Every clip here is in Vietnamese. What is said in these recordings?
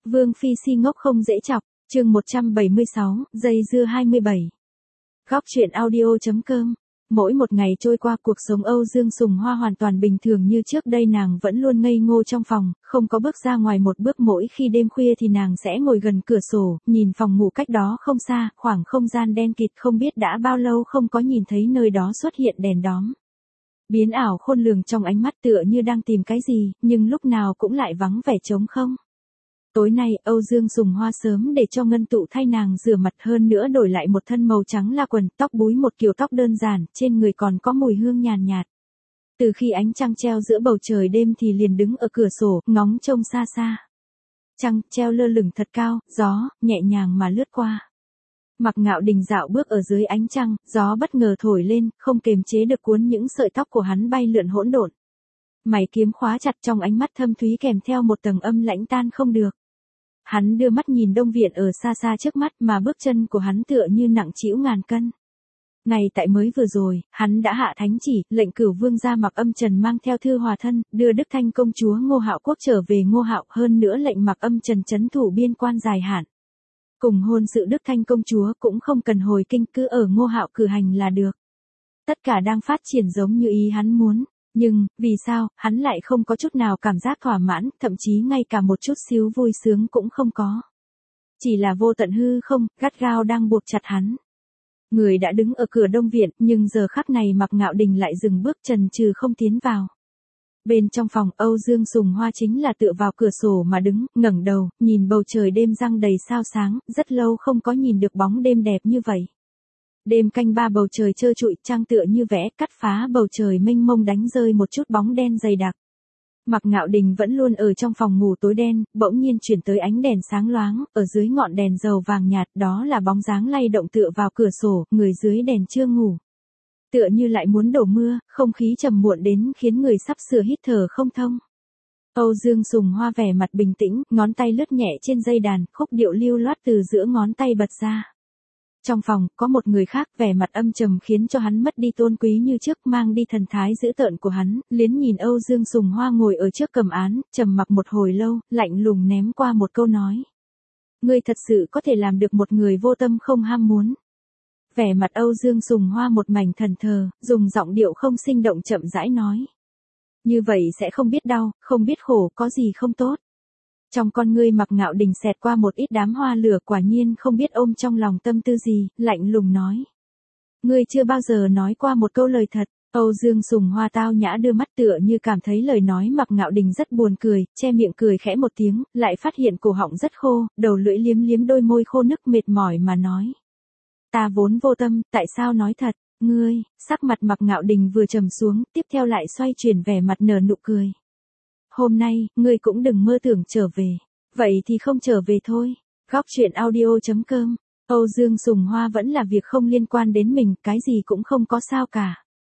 Vương Phi si ngốc không dễ chọc, chương 176, dây dưa 27. Góc chuyện audio.com. Mỗi một ngày trôi qua cuộc sống Âu Dương Sùng Hoa hoàn toàn bình thường như trước đây, nàng vẫn luôn ngây ngô trong phòng, không có bước ra ngoài một bước. Mỗi khi đêm khuya thì nàng sẽ ngồi gần cửa sổ, nhìn phòng ngủ cách đó không xa, khoảng không gian đen kịt, không biết đã bao lâu không có nhìn thấy nơi đó xuất hiện đèn đóm. Biến ảo khôn lường trong ánh mắt tựa như đang tìm cái gì, nhưng lúc nào cũng lại vắng vẻ trống không. Tối nay, Âu Dương Sùng Hoa sớm để cho Ngân Tụ thay nàng rửa mặt, hơn nữa đổi lại một thân màu trắng la quần, tóc búi một kiểu tóc đơn giản, trên người còn có mùi hương nhàn nhạt. Từ khi ánh trăng treo giữa bầu trời đêm thì liền đứng ở cửa sổ, ngóng trông xa xa. Trăng treo lơ lửng thật cao, gió nhẹ nhàng mà lướt qua. Mạc Ngạo Đình dạo bước ở dưới ánh trăng, gió bất ngờ thổi lên, không kềm chế được cuốn những sợi tóc của hắn bay lượn hỗn độn. Mày kiếm khóa chặt, trong ánh mắt thâm thúy kèm theo một tầng âm lãnh tan không được. Hắn đưa mắt nhìn Đông Viện ở xa xa trước mắt, mà bước chân của hắn tựa như nặng trĩu ngàn cân. Ngay tại mới vừa rồi, hắn đã hạ thánh chỉ, lệnh Cửu Vương gia Mạc Âm Trần mang theo thư hòa thân, đưa Đức Thanh công chúa Ngô Hạo Quốc trở về Ngô Hạo, hơn nữa lệnh Mạc Âm Trần trấn thủ biên quan dài hạn. Cùng hôn sự Đức Thanh công chúa cũng không cần hồi kinh, cứ ở Ngô Hạo cử hành là được. Tất cả đang phát triển giống như ý hắn muốn. Nhưng, vì sao, hắn lại không có chút nào cảm giác thỏa mãn, thậm chí ngay cả một chút xíu vui sướng cũng không có. Chỉ là vô tận hư không, gắt gao đang buộc chặt hắn. Người đã đứng ở cửa Đông Viện, nhưng giờ khắc này Mạc Ngạo Đình lại dừng bước, chần chừ không tiến vào. Bên trong phòng, Âu Dương Sùng Hoa chính là tựa vào cửa sổ mà đứng, ngẩng đầu, nhìn bầu trời đêm răng đầy sao sáng, rất lâu không có nhìn được bóng đêm đẹp như vậy. Đêm canh ba, bầu trời trơ trụi, trăng tựa như vẽ, cắt phá bầu trời mênh mông, đánh rơi một chút bóng đen dày đặc. Mạc Ngạo Đình vẫn luôn ở trong phòng ngủ tối đen, bỗng nhiên chuyển tới ánh đèn sáng loáng, ở dưới ngọn đèn dầu vàng nhạt, đó là bóng dáng lay động tựa vào cửa sổ, người dưới đèn chưa ngủ. Tựa như lại muốn đổ mưa, không khí trầm muộn đến khiến người sắp sửa hít thở không thông. Âu Dương Sùng Hoa vẻ mặt bình tĩnh, ngón tay lướt nhẹ trên dây đàn, khúc điệu lưu loát từ giữa ngón tay bật ra. Trong phòng, có một người khác, vẻ mặt âm trầm khiến cho hắn mất đi tôn quý như trước, mang đi thần thái dữ tợn của hắn, liếc nhìn Âu Dương Sùng Hoa ngồi ở trước cầm án, trầm mặc một hồi lâu, lạnh lùng ném qua một câu nói. Ngươi thật sự có thể làm được một người vô tâm không ham muốn. Vẻ mặt Âu Dương Sùng Hoa một mảnh thẫn thờ, dùng giọng điệu không sinh động chậm rãi nói. Như vậy sẽ không biết đau, không biết khổ, có gì không tốt. Trong con ngươi Mạc Ngạo Đình xẹt qua một ít đám hoa lửa, quả nhiên không biết ôm trong lòng tâm tư gì, lạnh lùng nói. Ngươi chưa bao giờ nói qua một câu lời thật. Âu Dương Sùng Hoa tao nhã đưa mắt, tựa như cảm thấy lời nói Mạc Ngạo Đình rất buồn cười, che miệng cười khẽ một tiếng, lại phát hiện cổ họng rất khô, đầu lưỡi liếm liếm đôi môi khô nức, mệt mỏi mà nói. Ta vốn vô tâm, tại sao nói thật? Ngươi, sắc mặt Mạc Ngạo Đình vừa trầm xuống, tiếp theo lại xoay chuyển vẻ mặt nở nụ cười. Hôm nay, ngươi cũng đừng mơ tưởng trở về. Vậy thì không trở về thôi. Góc chuyện audio.com. Âu Dương Sùng Hoa vẫn là việc không liên quan đến mình, cái gì cũng không có sao cả.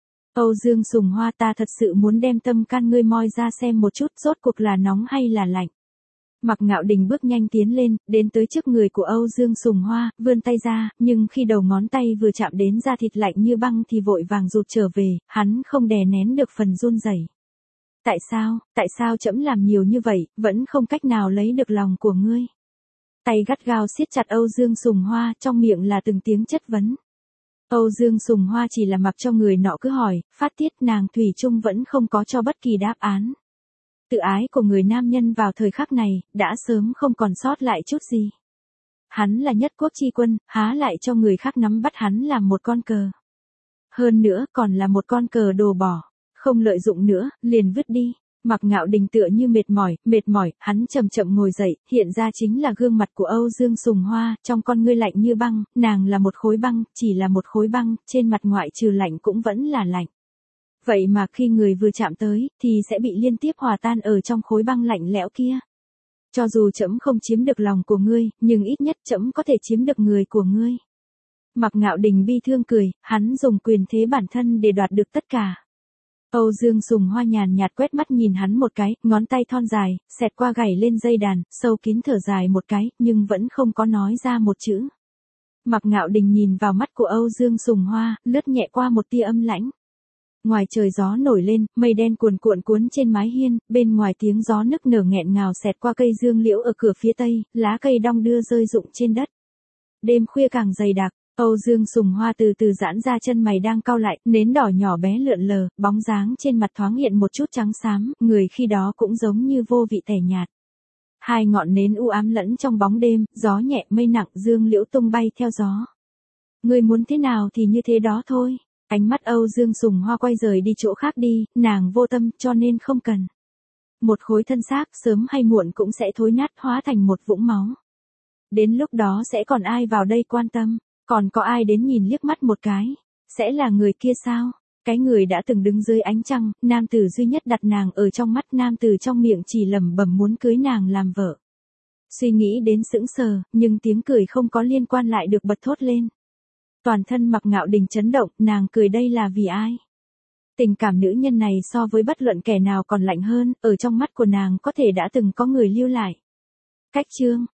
Âu Dương Sùng Hoa, ta thật sự muốn đem tâm can ngươi moi ra xem một chút, rốt cuộc là nóng hay là lạnh. Mạc Ngạo Đình bước nhanh tiến lên, đến tới trước người của Âu Dương Sùng Hoa, vươn tay ra, nhưng khi đầu ngón tay vừa chạm đến da thịt lạnh như băng thì vội vàng rụt trở về, hắn không đè nén được phần run rẩy. Tại sao trẫm làm nhiều như vậy, vẫn không cách nào lấy được lòng của ngươi? Tay gắt gao siết chặt Âu Dương Sùng Hoa, trong miệng là từng tiếng chất vấn. Âu Dương Sùng Hoa chỉ là mặc cho người nọ cứ hỏi, phát tiết, nàng thủy chung vẫn không có cho bất kỳ đáp án. Tự ái của người nam nhân vào thời khắc này, đã sớm không còn sót lại chút gì. Hắn là nhất quốc chi quân, há lại cho người khác nắm bắt hắn làm một con cờ. Hơn nữa còn là một con cờ đồ bỏ. Không lợi dụng nữa, liền vứt đi. Mạc Ngạo Đình tựa như mệt mỏi, hắn chậm chậm ngồi dậy, hiện ra chính là gương mặt của Âu Dương Sùng Hoa, trong con ngươi lạnh như băng, nàng là một khối băng, chỉ là một khối băng, trên mặt ngoại trừ lạnh cũng vẫn là lạnh. Vậy mà khi người vừa chạm tới, thì sẽ bị liên tiếp hòa tan ở trong khối băng lạnh lẽo kia. Cho dù trẫm không chiếm được lòng của ngươi, nhưng ít nhất trẫm có thể chiếm được người của ngươi. Mạc Ngạo Đình bi thương cười, hắn dùng quyền thế bản thân để đoạt được tất cả. Âu Dương Sùng Hoa nhàn nhạt quét mắt nhìn hắn một cái, ngón tay thon dài, xẹt qua gảy lên dây đàn, sâu kín thở dài một cái, nhưng vẫn không có nói ra một chữ. Mạc Ngạo Đình nhìn vào mắt của Âu Dương Sùng Hoa, lướt nhẹ qua một tia âm lãnh. Ngoài trời gió nổi lên, mây đen cuồn cuộn cuốn trên mái hiên, bên ngoài tiếng gió nức nở nghẹn ngào xẹt qua cây dương liễu ở cửa phía tây, lá cây đong đưa rơi rụng trên đất. Đêm khuya càng dày đặc, Âu Dương Sùng Hoa từ từ giãn ra, chân mày đang cau lại, nến đỏ nhỏ bé lượn lờ, bóng dáng trên mặt thoáng hiện một chút trắng xám, người khi đó cũng giống như vô vị tẻ nhạt. Hai ngọn nến u ám lẫn trong bóng đêm, gió nhẹ mây nặng, dương liễu tung bay theo gió. Ngươi muốn thế nào thì như thế đó thôi. Ánh mắt Âu Dương Sùng Hoa quay rời đi chỗ khác đi, nàng vô tâm cho nên không cần. Một khối thân xác sớm hay muộn cũng sẽ thối nát hóa thành một vũng máu. Đến lúc đó sẽ còn ai vào đây quan tâm, còn có ai đến nhìn liếc mắt một cái, sẽ là người kia sao? Cái người đã từng đứng dưới ánh trăng, nam tử duy nhất đặt nàng ở trong mắt, nam tử trong miệng chỉ lẩm bẩm muốn cưới nàng làm vợ. Suy nghĩ đến sững sờ, nhưng tiếng cười không có liên quan lại được bật thốt lên. Toàn thân Mạc Ngạo Đình chấn động, nàng cười đây là vì ai? Tình cảm nữ nhân này so với bất luận kẻ nào còn lạnh hơn, ở trong mắt của nàng có thể đã từng có người lưu lại. Cách chương